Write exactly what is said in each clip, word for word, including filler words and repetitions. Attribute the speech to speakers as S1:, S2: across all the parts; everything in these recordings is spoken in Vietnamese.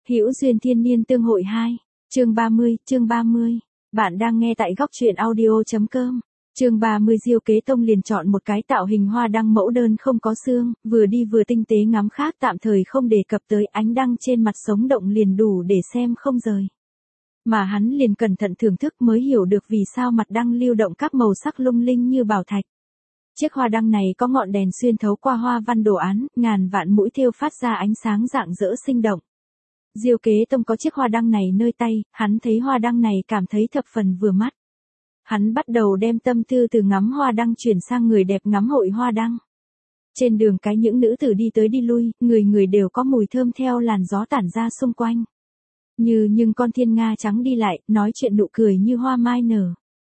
S1: Hữu duyên thiên niên tương hội hai, chương ba mươi, chương ba mươi. Bạn đang nghe tại góc truyện audio.com. Chương ba mươi Diêu Kế Tông liền chọn một cái tạo hình hoa đăng mẫu đơn không có xương, vừa đi vừa tinh tế ngắm khác tạm thời không đề cập tới ánh đăng trên mặt sống động liền đủ để xem không rời. Mà hắn liền cẩn thận thưởng thức mới hiểu được vì sao mặt đăng lưu động các màu sắc lung linh như bảo thạch. Chiếc hoa đăng này có ngọn đèn xuyên thấu qua hoa văn đồ án, ngàn vạn mũi thêu phát ra ánh sáng rạng rỡ sinh động. Diêu Kế Tông có chiếc hoa đăng này nơi tay, hắn thấy hoa đăng này cảm thấy thập phần vừa mắt. Hắn bắt đầu đem tâm tư từ ngắm hoa đăng chuyển sang người đẹp ngắm hội hoa đăng. Trên đường cái những nữ tử đi tới đi lui, người người đều có mùi thơm theo làn gió tản ra xung quanh. Như nhưng con thiên nga trắng đi lại, nói chuyện nụ cười như hoa mai nở.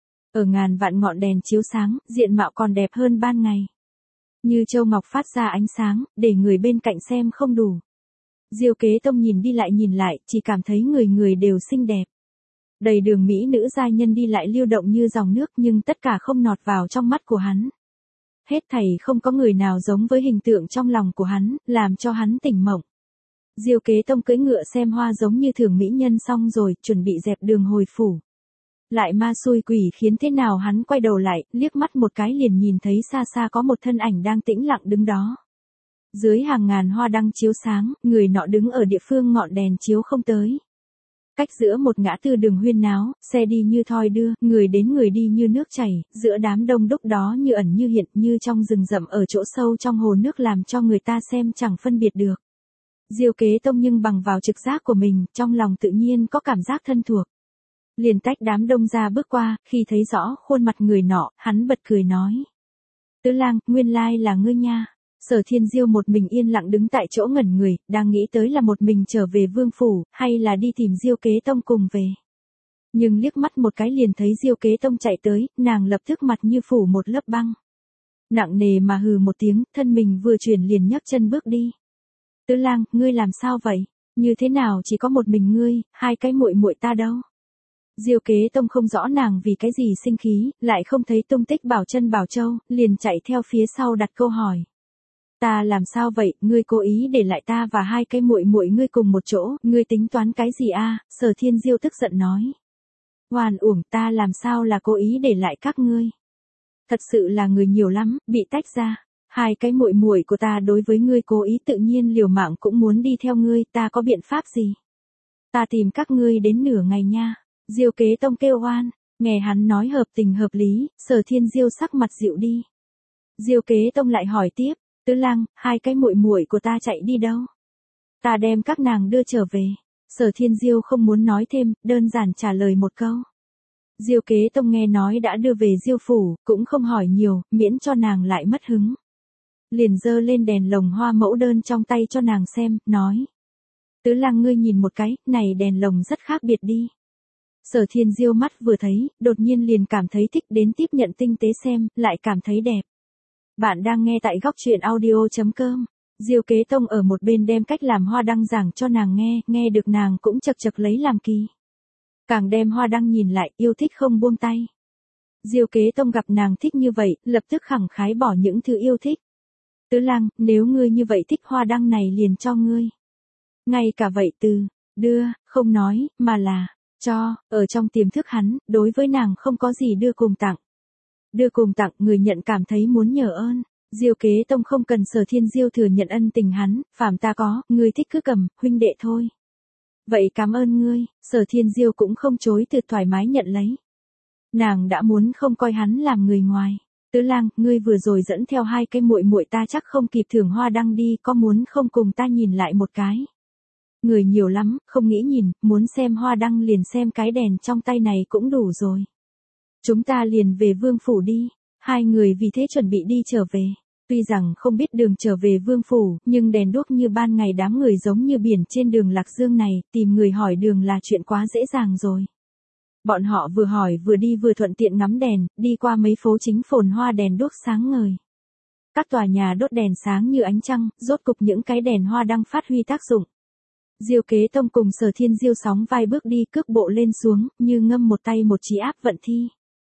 S1: Ở ngàn vạn ngọn đèn chiếu sáng, diện mạo còn đẹp hơn ban ngày. Như châu ngọc phát ra ánh sáng, để người bên cạnh xem không đủ. Diêu Kế Tông nhìn đi lại nhìn lại, chỉ cảm thấy người người đều xinh đẹp. Đầy đường mỹ nữ giai nhân đi lại lưu động như dòng nước nhưng tất cả không nọt vào trong mắt của hắn. Hết thảy không có người nào giống với hình tượng trong lòng của hắn, làm cho hắn tỉnh mộng. Diêu Kế Tông cưỡi ngựa xem hoa giống như thường mỹ nhân xong rồi, chuẩn bị dẹp đường hồi phủ. Lại ma xui quỷ khiến thế nào hắn quay đầu lại, liếc mắt một cái liền nhìn thấy xa xa có một thân ảnh đang tĩnh lặng đứng đó. Dưới hàng ngàn hoa đăng chiếu sáng, người nọ đứng ở địa phương ngọn đèn chiếu không tới. Cách giữa một ngã tư đường huyên náo, xe đi như thoi đưa, người đến người đi như nước chảy, giữa đám đông đúc đó như ẩn như hiện, như trong rừng rậm ở chỗ sâu trong hồ nước làm cho người ta xem chẳng phân biệt được. Diêu Kế Tông nhưng bằng vào trực giác của mình, trong lòng tự nhiên có cảm giác thân thuộc. Liền tách đám đông ra bước qua, khi thấy rõ khuôn mặt người nọ, hắn bật cười nói. Tứ lang, nguyên lai là ngươi nha. Sở Thiên Diêu một mình yên lặng đứng tại chỗ ngẩn người, đang nghĩ tới là một mình trở về vương phủ, hay là đi tìm Diêu Kế Tông cùng về. Nhưng liếc mắt một cái liền thấy Diêu Kế Tông chạy tới, nàng lập tức mặt như phủ một lớp băng. Nặng nề mà hừ một tiếng, thân mình vừa chuyển liền nhấc chân bước đi. Tứ lang, ngươi làm sao vậy? Như thế nào chỉ có một mình ngươi, hai cái muội muội ta đâu? Diêu Kế Tông không rõ nàng vì cái gì sinh khí, lại không thấy tung tích Bảo Chân Bảo Châu, liền chạy theo phía sau đặt câu hỏi. Ta làm sao vậy, ngươi cố ý để lại ta và hai cái muội muội ngươi cùng một chỗ, ngươi tính toán cái gì a? Sở Thiên Diêu tức giận nói. Oan uổng, ta làm sao là cố ý để lại các ngươi? Thật sự là người nhiều lắm, bị tách ra. Hai cái muội muội của ta đối với ngươi cố ý tự nhiên liều mạng cũng muốn đi theo ngươi, ta có biện pháp gì? Ta tìm các ngươi đến nửa ngày nha. Diêu Kế Tông kêu oan, nghe hắn nói hợp tình hợp lý, Sở Thiên Diêu sắc mặt dịu đi. Diêu Kế Tông lại hỏi tiếp, Tứ lang, hai cái muội muội của ta chạy đi đâu? Ta đem các nàng đưa trở về. Sở Thiên Diêu không muốn nói thêm, đơn giản trả lời một câu. Diêu Kế Tông nghe nói đã đưa về Diêu phủ, cũng không hỏi nhiều, miễn cho nàng lại mất hứng. Liền giơ lên đèn lồng hoa mẫu đơn trong tay cho nàng xem, nói. Tứ lang ngươi nhìn một cái, này đèn lồng rất khác biệt đi. Sở Thiên Diêu mắt vừa thấy, đột nhiên liền cảm thấy thích đến tiếp nhận tinh tế xem, lại cảm thấy đẹp. Bạn đang nghe tại góc truyện audio.com. Diêu Kế Tông ở một bên đem cách làm hoa đăng giảng cho nàng nghe, nghe được nàng cũng chật chật lấy làm kỳ. Càng đem hoa đăng nhìn lại, yêu thích không buông tay. Diêu Kế Tông gặp nàng thích như vậy, lập tức khẳng khái bỏ những thứ yêu thích. Tứ lang, nếu ngươi như vậy thích hoa đăng này liền cho ngươi. Ngay cả vậy từ, đưa, không nói, mà là, cho, ở trong tiềm thức hắn, đối với nàng không có gì đưa cùng tặng. Đưa cùng tặng, người nhận cảm thấy muốn nhờ ơn. Diêu Kế Tông không cần Sở Thiên Diêu thừa nhận ân tình hắn, phàm ta có, ngươi thích cứ cầm, huynh đệ thôi. Vậy cảm ơn ngươi, Sở Thiên Diêu cũng không chối từ thoải mái nhận lấy. Nàng đã muốn không coi hắn làm người ngoài. Tứ lang, ngươi vừa rồi dẫn theo hai cái muội muội ta chắc không kịp thưởng hoa đăng đi, có muốn không cùng ta nhìn lại một cái? Người nhiều lắm, không nghĩ nhìn, muốn xem hoa đăng liền xem cái đèn trong tay này cũng đủ rồi. Chúng ta liền về vương phủ đi. Hai người vì thế chuẩn bị đi trở về. Tuy rằng không biết đường trở về vương phủ, nhưng đèn đuốc như ban ngày đám người giống như biển trên đường Lạc Dương này, tìm người hỏi đường là chuyện quá dễ dàng rồi. Bọn họ vừa hỏi vừa đi vừa thuận tiện ngắm đèn, đi qua mấy phố chính phồn hoa đèn đuốc sáng ngời. Các tòa nhà đốt đèn sáng như ánh trăng, rốt cục những cái đèn hoa đang phát huy tác dụng. Diêu Kế Tông cùng Sở Thiên Diêu sóng vai bước đi cước bộ lên xuống, như ngâm một tay một trí áp vận thi.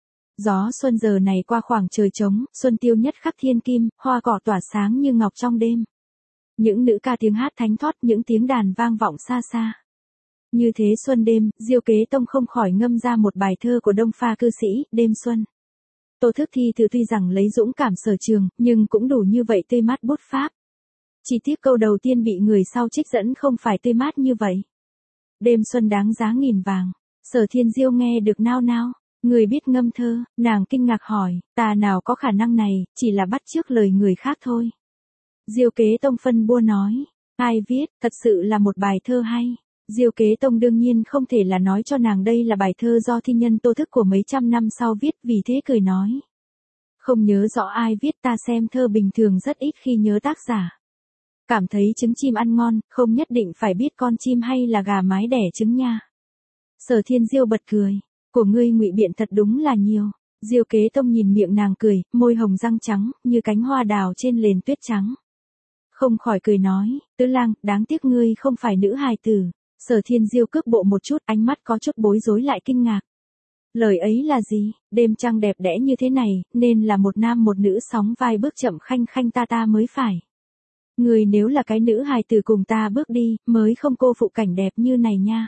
S1: Gió xuân giờ này qua khoảng trời trống, xuân tiêu nhất khắc thiên kim, hoa cỏ tỏa sáng như ngọc trong đêm. Những nữ ca tiếng hát thánh thót, những tiếng đàn vang vọng xa xa. Như thế xuân đêm, Diêu Kế Tông không khỏi ngâm ra một bài thơ của Đông Pha cư sĩ, Đêm Xuân. Tô Thức Thi từ tuy rằng lấy dũng cảm sở trường, nhưng cũng đủ như vậy tươi mát bút pháp. Chỉ tiếc câu đầu tiên bị người sau trích dẫn không phải tươi mát như vậy. Đêm xuân đáng giá nghìn vàng. Sở Thiên Diêu nghe được nao nao, người biết ngâm thơ, nàng kinh ngạc hỏi, ta nào có khả năng này, chỉ là bắt chước lời người khác thôi. Diêu Kế Tông phân bua nói, ai viết, thật sự là một bài thơ hay. Diêu Kế Tông đương nhiên không thể là nói cho nàng đây là bài thơ do thi nhân Tô Thức của mấy trăm năm sau viết, vì thế cười nói. Không nhớ rõ ai viết, ta xem thơ bình thường rất ít khi nhớ tác giả. Cảm thấy trứng chim ăn ngon, không nhất định phải biết con chim hay là gà mái đẻ trứng nha. Sở Thiên Diêu bật cười, của ngươi ngụy biện thật đúng là nhiều. Diêu Kế Tông nhìn miệng nàng cười, môi hồng răng trắng, như cánh hoa đào trên nền tuyết trắng. Không khỏi cười nói, Tứ Lang, đáng tiếc ngươi không phải nữ hài tử. Sở Thiên Diêu cước bộ một chút, ánh mắt có chút bối rối lại kinh ngạc. Lời ấy là gì, đêm trăng đẹp đẽ như thế này, nên là một nam một nữ sóng vai bước chậm khanh khanh ta ta mới phải. Người nếu là cái nữ hài tử cùng ta bước đi, mới không cô phụ cảnh đẹp như này nha.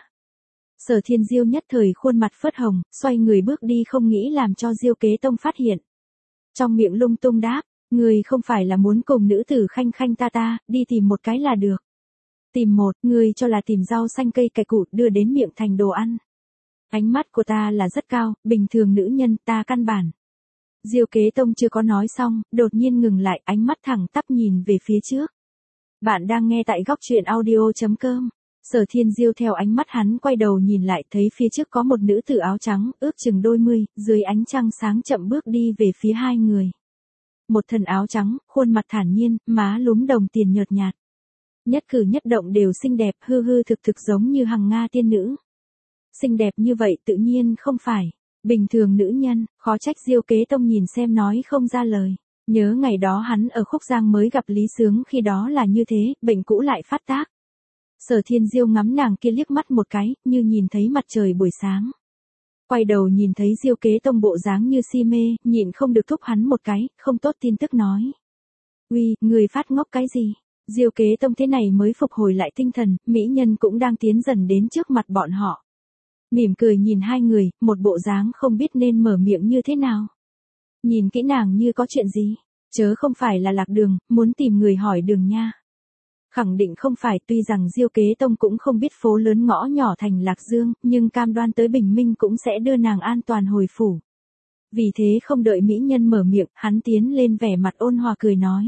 S1: Sở Thiên Diêu nhất thời khuôn mặt phớt hồng, xoay người bước đi không nghĩ làm cho Diêu Kế Tông phát hiện. Trong miệng lung tung đáp, người không phải là muốn cùng nữ tử khanh khanh ta ta, đi tìm một cái là được. Tìm một, người cho là tìm rau xanh cây cải cụt đưa đến miệng thành đồ ăn. Ánh mắt của ta là rất cao, bình thường nữ nhân ta căn bản. Diêu Kế Tông chưa có nói xong, đột nhiên ngừng lại, ánh mắt thẳng tắp nhìn về phía trước. Bạn đang nghe tại góc truyện audio chấm com. Sở Thiên Diêu theo ánh mắt hắn quay đầu nhìn lại, thấy phía trước có một nữ tử áo trắng, ước chừng đôi mươi, dưới ánh trăng sáng chậm bước đi về phía hai người. Một thân áo trắng, khuôn mặt thản nhiên, má lúm đồng tiền nhợt nhạt. Nhất cử nhất động đều xinh đẹp, hư hư thực thực giống như hằng Nga tiên nữ. Xinh đẹp như vậy tự nhiên không phải bình thường nữ nhân, khó trách Diêu Kế Tông nhìn xem nói không ra lời. Nhớ ngày đó hắn ở Khúc Giang mới gặp Lý Sướng, khi đó là như thế, bệnh cũ lại phát tác. Sở Thiên Diêu ngắm nàng kia liếc mắt một cái, như nhìn thấy mặt trời buổi sáng. Quay đầu nhìn thấy Diêu Kế Tông bộ dáng như si mê, nhịn không được thúc hắn một cái, không tốt tin tức nói. Uy, người phát ngốc cái gì? Diêu Kế Tông thế này mới phục hồi lại tinh thần, mỹ nhân cũng đang tiến dần đến trước mặt bọn họ. Mỉm cười nhìn hai người, một bộ dáng không biết nên mở miệng như thế nào. Nhìn kỹ nàng như có chuyện gì, chớ không phải là lạc đường, muốn tìm người hỏi đường nha. Khẳng định không phải, tuy rằng Diêu Kế Tông cũng không biết phố lớn ngõ nhỏ thành Lạc Dương, nhưng cam đoan tới bình minh cũng sẽ đưa nàng an toàn hồi phủ. Vì thế không đợi mỹ nhân mở miệng, hắn tiến lên vẻ mặt ôn hòa cười nói.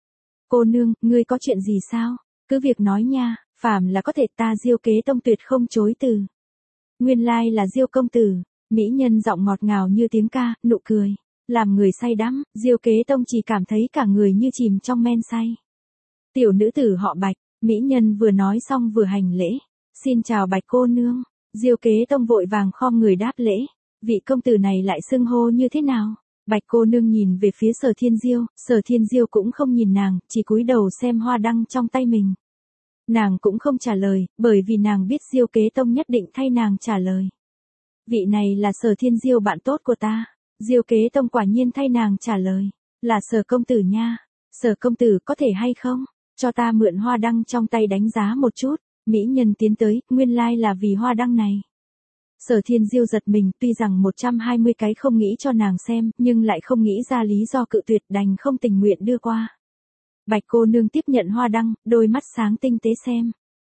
S1: Cô nương, ngươi có chuyện gì sao? Cứ việc nói nha, phàm là có thể, ta Diêu Kế Tông tuyệt không chối từ. Nguyên lai là Diêu công tử, mỹ nhân giọng ngọt ngào như tiếng ca, nụ cười, làm người say đắm, Diêu Kế Tông chỉ cảm thấy cả người như chìm trong men say. Tiểu nữ tử họ Bạch, mỹ nhân vừa nói xong vừa hành lễ. Xin chào Bạch cô nương. Diêu Kế Tông vội vàng khom người đáp lễ. Vị công tử này lại xưng hô như thế nào? Bạch cô nương nhìn về phía Sở Thiên Diêu, Sở Thiên Diêu cũng không nhìn nàng, chỉ cúi đầu xem hoa đăng trong tay mình. Nàng cũng không trả lời, bởi vì nàng biết Diêu Kế Tông nhất định thay nàng trả lời. Vị này là Sở Thiên Diêu bạn tốt của ta. Diêu Kế Tông quả nhiên thay nàng trả lời. Là Sở công tử nha. Sở công tử có thể hay không? Cho ta mượn hoa đăng trong tay đánh giá một chút. Mỹ nhân tiến tới, nguyên lai là vì hoa đăng này. Sở Thiên Diêu giật mình, tuy rằng một trăm hai mươi cái không nghĩ cho nàng xem, nhưng lại không nghĩ ra lý do cự tuyệt, đành không tình nguyện đưa qua. Bạch cô nương tiếp nhận hoa đăng, đôi mắt sáng tinh tế xem.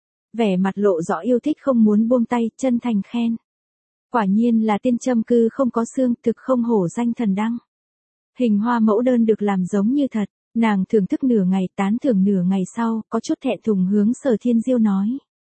S1: Vẻ mặt lộ rõ yêu thích không muốn buông tay, chân thành khen. Quả nhiên là tiên châm cư không có xương, thực không hổ danh thần đăng. Hình hoa mẫu đơn được làm giống như thật, nàng thưởng thức nửa ngày, tán thưởng nửa ngày sau, có chút thẹn thùng hướng Sở Thiên Diêu nói.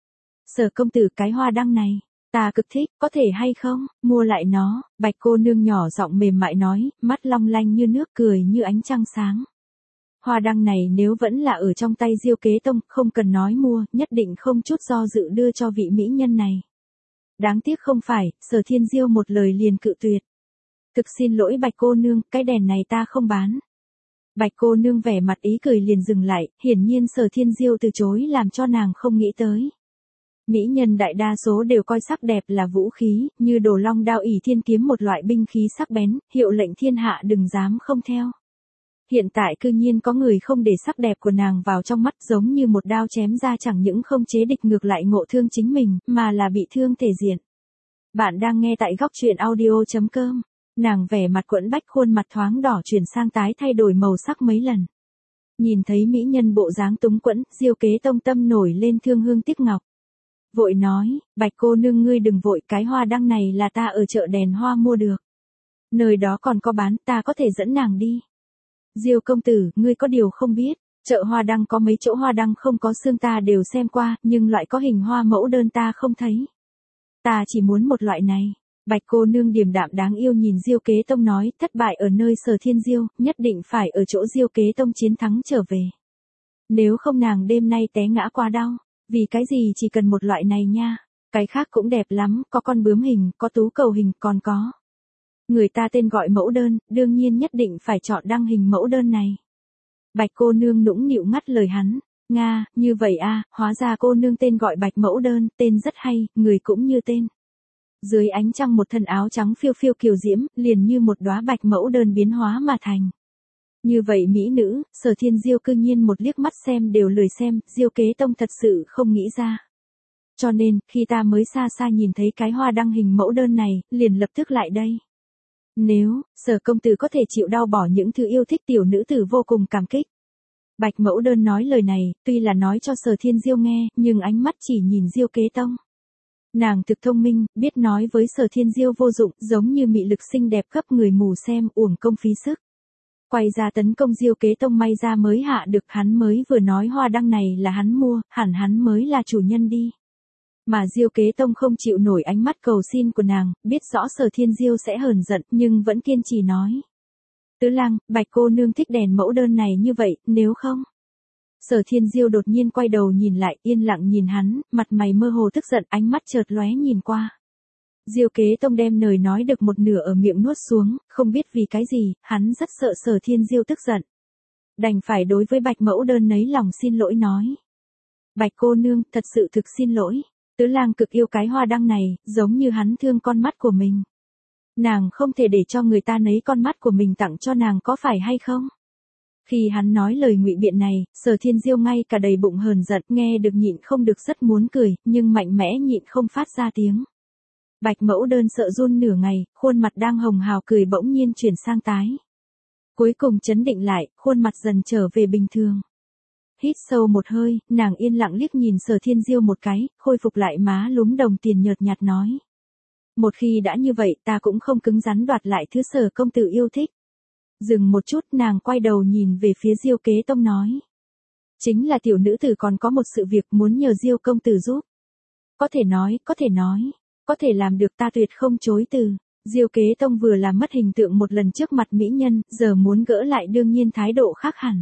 S1: Sở công tử, cái hoa đăng này, ta cực thích, có thể hay không, mua lại nó. Bạch cô nương nhỏ giọng mềm mại nói, mắt long lanh như nước, cười như ánh trăng sáng. Hoa đăng này nếu vẫn là ở trong tay Diêu Kế Tông, không cần nói mua, nhất định không chút do dự đưa cho vị mỹ nhân này. Đáng tiếc không phải, Sở Thiên Diêu một lời liền cự tuyệt. Thực xin lỗi Bạch cô nương, cái đèn này ta không bán. Bạch cô nương vẻ mặt ý cười liền dừng lại, hiển nhiên Sở Thiên Diêu từ chối làm cho nàng không nghĩ tới. Mỹ nhân đại đa số đều coi sắc đẹp là vũ khí, như Đồ Long đao ỷ thiên kiếm một loại binh khí sắc bén, hiệu lệnh thiên hạ đừng dám không theo. Hiện tại cư nhiên có người không để sắc đẹp của nàng vào trong mắt, giống như một đao chém ra, chẳng những không chế địch ngược lại ngộ thương chính mình, mà là bị thương thể diện. Bạn đang nghe tại góc truyện audio chấm com. Nàng vẻ mặt quẫn bách, khuôn mặt thoáng đỏ chuyển sang tái, thay đổi màu sắc mấy lần. Nhìn thấy mỹ nhân bộ dáng túng quẫn, Diêu Kế Tông tâm nổi lên thương hương tiếc ngọc. Vội nói, Bạch cô nương ngươi đừng vội, cái hoa đăng này là ta ở chợ đèn hoa mua được. Nơi đó còn có bán, ta có thể dẫn nàng đi. Diêu công tử, ngươi có điều không biết, chợ hoa đăng có mấy chỗ hoa đăng không có xương ta đều xem qua, nhưng loại có hình hoa mẫu đơn ta không thấy. Ta chỉ muốn một loại này. Bạch cô nương điềm đạm đáng yêu nhìn Diêu Kế Tông nói, thất bại ở nơi Sở Thiên Diêu, nhất định phải ở chỗ Diêu Kế Tông chiến thắng trở về. Nếu không nàng đêm nay té ngã qua đau, vì cái gì chỉ cần một loại này nha, cái khác cũng đẹp lắm, có con bướm hình, có tú cầu hình, còn có. Người ta tên gọi mẫu đơn, đương nhiên nhất định phải chọn đăng hình mẫu đơn này. Bạch cô nương nũng nịu ngắt lời hắn, Nga, như vậy a, hóa ra cô nương tên gọi Bạch mẫu đơn, tên rất hay, người cũng như tên. Dưới ánh trăng một thân áo trắng phiêu phiêu kiều diễm, liền như một đóa bạch mẫu đơn biến hóa mà thành. Như vậy mỹ nữ, Sở Thiên Diêu cư nhiên một liếc mắt xem đều lười xem, Diêu Kế Tông thật sự không nghĩ ra. Cho nên, khi ta mới xa xa nhìn thấy cái hoa đăng hình mẫu đơn này, liền lập tức lại đây. Nếu, Sở công tử có thể chịu đau bỏ những thứ yêu thích, tiểu nữ tử vô cùng cảm kích. Bạch mẫu đơn nói lời này, tuy là nói cho Sở Thiên Diêu nghe, nhưng ánh mắt chỉ nhìn Diêu Kế Tông. Nàng thực thông minh, biết nói với Sở Thiên Diêu vô dụng, giống như mị lực xinh đẹp cấp người mù xem, uổng công phí sức. Quay ra tấn công Diêu Kế Tông, may ra mới hạ được, hắn mới vừa nói hoa đăng này là hắn mua, hẳn hắn mới là chủ nhân đi. Mà Diêu Kế Tông không chịu nổi ánh mắt cầu xin của nàng, biết rõ Sở Thiên Diêu sẽ hờn giận, nhưng vẫn kiên trì nói. Tứ lang, Bạch cô nương thích đèn mẫu đơn này như vậy, nếu không. Sở Thiên Diêu đột nhiên quay đầu nhìn lại, yên lặng nhìn hắn, mặt mày mơ hồ tức giận, ánh mắt chợt lóe nhìn qua. Diêu Kế Tông đem lời nói được một nửa ở miệng nuốt xuống, không biết vì cái gì, hắn rất sợ Sở Thiên Diêu tức giận. Đành phải đối với Bạch mẫu đơn nấy lòng xin lỗi nói. Bạch cô nương, thật sự thực xin lỗi. Tứ lang cực yêu cái hoa đăng này, giống như hắn thương con mắt của mình. Nàng không thể để cho người ta nấy con mắt của mình tặng cho nàng, có phải hay không? Khi hắn nói lời ngụy biện này, Sở Thiên Diêu ngay cả đầy bụng hờn giận, nghe được nhịn không được rất muốn cười, nhưng mạnh mẽ nhịn không phát ra tiếng. Bạch mẫu đơn sợ run nửa ngày, khuôn mặt đang hồng hào cười bỗng nhiên chuyển sang tái. Cuối cùng chấn định lại, khuôn mặt dần trở về bình thường. Hít sâu một hơi, nàng yên lặng liếc nhìn Sở Thiên Diêu một cái, khôi phục lại má lúm đồng tiền nhợt nhạt nói. Một khi đã như vậy, ta cũng không cứng rắn đoạt lại thứ Sở công tử yêu thích. Dừng một chút, nàng quay đầu nhìn về phía Diêu Kế Tông nói. Chính là tiểu nữ tử còn có một sự việc muốn nhờ Diêu công tử giúp. Có thể nói, có thể nói, có thể làm được, ta tuyệt không chối từ. Diêu Kế Tông vừa làm mất hình tượng một lần trước mặt mỹ nhân, giờ muốn gỡ lại đương nhiên thái độ khác hẳn.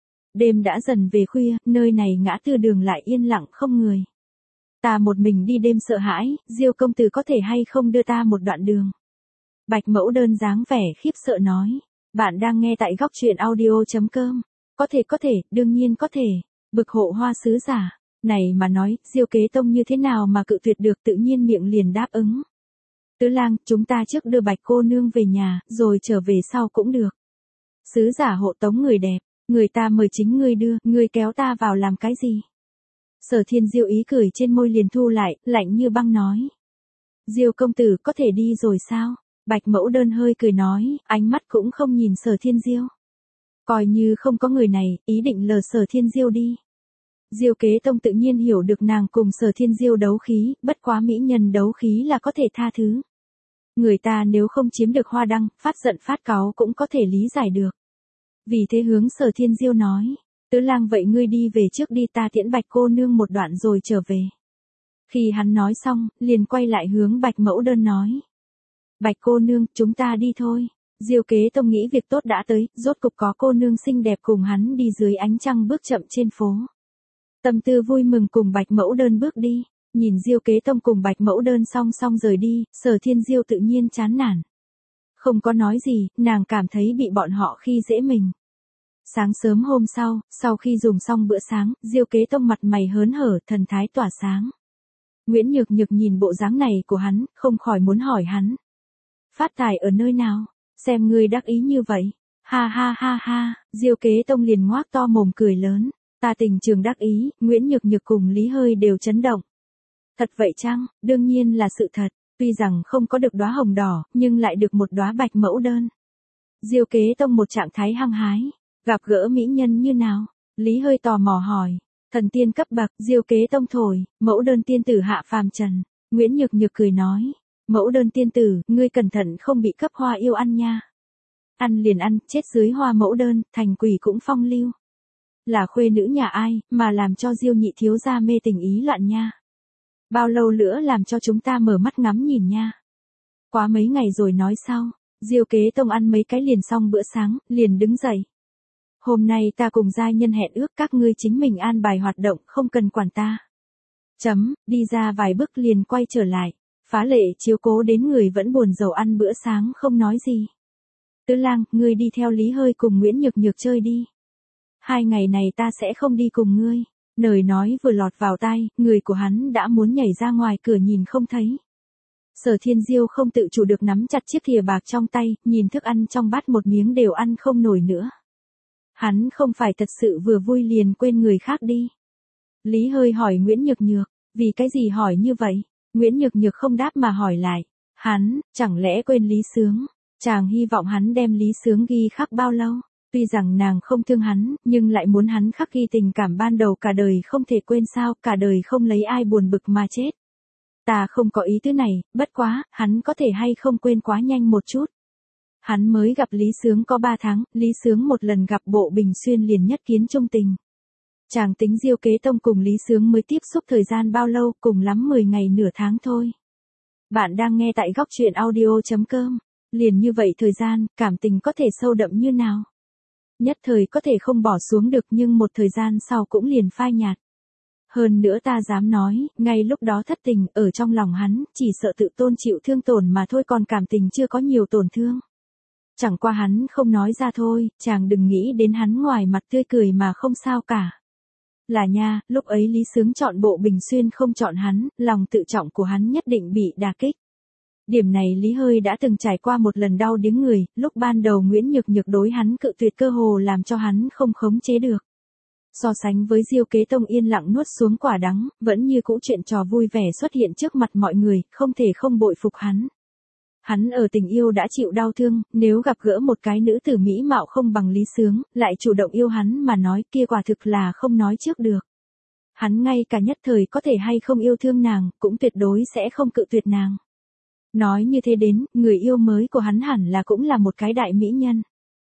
S1: Đêm đã dần về khuya, nơi này ngã tư đường lại yên lặng không người. Ta một mình đi đêm sợ hãi, Diêu công tử có thể hay không đưa ta một đoạn đường. Bạch mẫu đơn dáng vẻ khiếp sợ nói. Bạn đang nghe tại góc truyện audio chấm com. Có thể có thể, đương nhiên có thể. Bực hộ hoa sứ giả. Này mà nói, Diêu Kế Tông như thế nào mà cự tuyệt được, tự nhiên miệng liền đáp ứng. Tứ lang, chúng ta trước đưa Bạch cô nương về nhà, rồi trở về sau cũng được. Sứ giả hộ tống người đẹp, người ta mời chính ngươi đưa, ngươi kéo ta vào làm cái gì? Sở Thiên Diêu ý cười trên môi liền thu lại, lạnh như băng nói. Diêu công tử có thể đi rồi sao? Bạch mẫu đơn hơi cười nói, ánh mắt cũng không nhìn Sở Thiên Diêu. Coi như không có người này, ý định lờ Sở Thiên Diêu đi. Diêu Kế Tông tự nhiên hiểu được nàng cùng Sở Thiên Diêu đấu khí, bất quá mỹ nhân đấu khí là có thể tha thứ. Người ta nếu không chiếm được hoa đăng, phát giận phát cáu cũng có thể lý giải được. Vì thế hướng Sở Thiên Diêu nói, Tứ lang vậy ngươi đi về trước đi, ta tiễn Bạch cô nương một đoạn rồi trở về. Khi hắn nói xong, liền quay lại hướng Bạch mẫu đơn nói. Bạch cô nương, chúng ta đi thôi. Diêu Kế Tông nghĩ việc tốt đã tới, rốt cục có cô nương xinh đẹp cùng hắn đi dưới ánh trăng bước chậm trên phố. Tâm tư vui mừng cùng Bạch mẫu đơn bước đi, nhìn Diêu Kế Tông cùng Bạch mẫu đơn song song rời đi, Sở Thiên Diêu tự nhiên chán nản. Không có nói gì, nàng cảm thấy bị bọn họ khi dễ mình. Sáng sớm hôm sau, sau khi dùng xong bữa sáng, Diêu Kế Tông mặt mày hớn hở, thần thái tỏa sáng. Nguyễn Nhược Nhược nhìn bộ dáng này của hắn, không khỏi muốn hỏi hắn. Phát tài ở nơi nào? Xem ngươi đắc ý như vậy. Ha ha ha ha, Diêu Kế Tông liền ngoác to mồm cười lớn. Ta Tình Trường đắc ý, Nguyễn Nhược Nhược cùng Lý Hơi đều chấn động. Thật vậy chăng? Đương nhiên là sự thật, tuy rằng không có được đóa hồng đỏ, nhưng lại được một đóa bạch mẫu đơn. Diêu Kế Tông một trạng thái hăng hái, gặp gỡ mỹ nhân như nào? Lý Hơi tò mò hỏi. Thần tiên cấp bậc, Diêu Kế Tông thổi, mẫu đơn tiên tử hạ phàm trần. Nguyễn Nhược Nhược cười nói, mẫu đơn tiên tử, ngươi cẩn thận không bị cấp hoa yêu ăn nha. Ăn liền ăn, chết dưới hoa mẫu đơn, thành quỷ cũng phong lưu. Là khuê nữ nhà ai, mà làm cho Diêu nhị thiếu gia mê tình ý loạn nha. Bao lâu nữa làm cho chúng ta mở mắt ngắm nhìn nha. Quá mấy ngày rồi nói sau, Diêu Kế Tông ăn mấy cái liền xong bữa sáng, liền đứng dậy. Hôm nay ta cùng giai nhân hẹn ước các ngươi chính mình an bài hoạt động, không cần quản ta. Chấm, đi ra vài bước liền quay trở lại, phá lệ chiếu cố đến người vẫn buồn rầu ăn bữa sáng không nói gì. Tứ Lang, ngươi đi theo Lý Hơi cùng Nguyễn Nhược Nhược chơi đi. Hai ngày này ta sẽ không đi cùng ngươi. Lời nói vừa lọt vào tai, người của hắn đã muốn nhảy ra ngoài cửa nhìn không thấy. Sở Thiên Diêu không tự chủ được nắm chặt chiếc thìa bạc trong tay, nhìn thức ăn trong bát một miếng đều ăn không nổi nữa. Hắn không phải thật sự vừa vui liền quên người khác đi. Lý Hơi hỏi Nguyễn Nhược Nhược, vì cái gì hỏi như vậy? Nguyễn Nhược Nhược không đáp mà hỏi lại. Hắn, chẳng lẽ quên Lý Sướng? Chàng hy vọng hắn đem Lý Sướng ghi khắc bao lâu? Tuy rằng nàng không thương hắn, nhưng lại muốn hắn khắc ghi tình cảm ban đầu cả đời không thể quên sao, cả đời không lấy ai buồn bực mà chết. Ta không có ý tứ này, bất quá, hắn có thể hay không quên quá nhanh một chút. Hắn mới gặp Lý Sướng có ba tháng, Lý Sướng một lần gặp Bộ Bình Xuyên liền nhất kiến trung tình. Chàng tính Diêu Kế Tông cùng Lý Sướng mới tiếp xúc thời gian bao lâu, cùng lắm mười ngày nửa tháng thôi. Bạn đang nghe tại góc truyện audio chấm com. Liền như vậy thời gian, cảm tình có thể sâu đậm như nào? Nhất thời có thể không bỏ xuống được nhưng một thời gian sau cũng liền phai nhạt. Hơn nữa ta dám nói, ngay lúc đó thất tình, ở trong lòng hắn, chỉ sợ tự tôn chịu thương tổn mà thôi còn cảm tình chưa có nhiều tổn thương. Chẳng qua hắn không nói ra thôi, chàng đừng nghĩ đến hắn ngoài mặt tươi cười mà không sao cả. Là nha, lúc ấy Lý Sướng chọn Bộ Bình Xuyên không chọn hắn, lòng tự trọng của hắn nhất định bị đả kích. Điểm này Lý Hơi đã từng trải qua một lần đau điếng người, lúc ban đầu Nguyễn Nhược Nhược đối hắn cự tuyệt cơ hồ làm cho hắn không khống chế được. So sánh với Diêu Kế Tông yên lặng nuốt xuống quả đắng, vẫn như cũ chuyện trò vui vẻ xuất hiện trước mặt mọi người, không thể không bội phục hắn. Hắn ở tình yêu đã chịu đau thương, nếu gặp gỡ một cái nữ tử mỹ mạo không bằng Lý Sướng, lại chủ động yêu hắn mà nói kia quả thực là không nói trước được. Hắn ngay cả nhất thời có thể hay không yêu thương nàng, cũng tuyệt đối sẽ không cự tuyệt nàng. Nói như thế đến, người yêu mới của hắn hẳn là cũng là một cái đại mỹ nhân.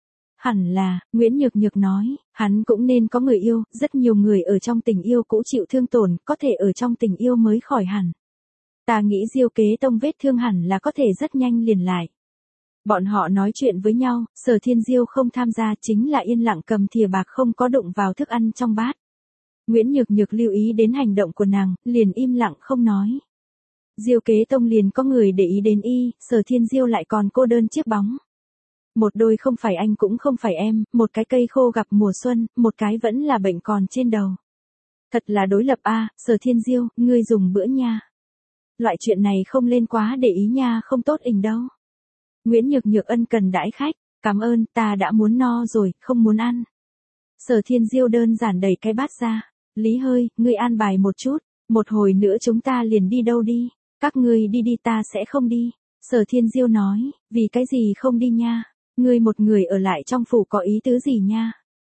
S1: Hẳn là, Nguyễn Nhược Nhược nói, hắn cũng nên có người yêu, rất nhiều người ở trong tình yêu cũ chịu thương tổn, có thể ở trong tình yêu mới khỏi hẳn. Ta nghĩ Diêu Kế Tông vết thương hẳn là có thể rất nhanh liền lại. Bọn họ nói chuyện với nhau, Sở Thiên Diêu không tham gia chính là yên lặng cầm thìa bạc không có đụng vào thức ăn trong bát. Nguyễn Nhược Nhược lưu ý đến hành động của nàng, liền im lặng không nói. Diêu Kế Tông liền có người để ý đến y, Sở Thiên Diêu lại còn cô đơn chiếc bóng. Một đôi không phải anh cũng không phải em, một cái cây khô gặp mùa xuân, một cái vẫn là bệnh còn trên đầu. Thật là đối lập a, Sở Thiên Diêu, ngươi dùng bữa nha. Loại chuyện này không lên quá để ý nha, không tốt ình đâu. Nguyễn Nhược Nhược ân cần đãi khách, cảm ơn, ta đã muốn no rồi, không muốn ăn. Sở Thiên Diêu đơn giản đẩy cái bát ra. Lý Hơi, ngươi an bài một chút, một hồi nữa chúng ta liền đi đâu đi. Các ngươi đi đi ta sẽ không đi. Sở Thiên Diêu nói, vì cái gì không đi nha? Ngươi một người ở lại trong phủ có ý tứ gì nha?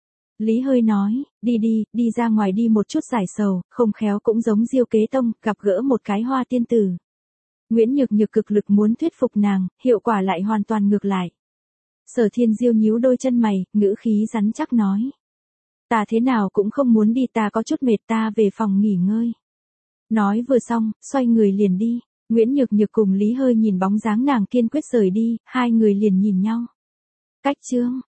S1: Lý Hơi nói, đi đi, đi ra ngoài đi một chút giải sầu, không khéo cũng giống Diêu Kế Tông, gặp gỡ một cái hoa tiên tử. Nguyễn Nhược Nhược cực lực muốn thuyết phục nàng, hiệu quả lại hoàn toàn ngược lại. Sở Thiên Diêu nhíu đôi chân mày, ngữ khí rắn chắc nói. Ta thế nào cũng không muốn đi, ta có chút mệt, ta về phòng nghỉ ngơi. Nói vừa xong, xoay người liền đi. Nguyễn Nhược Nhược cùng Lý Hơi nhìn bóng dáng nàng kiên quyết rời đi, hai người liền nhìn nhau. Cách chương,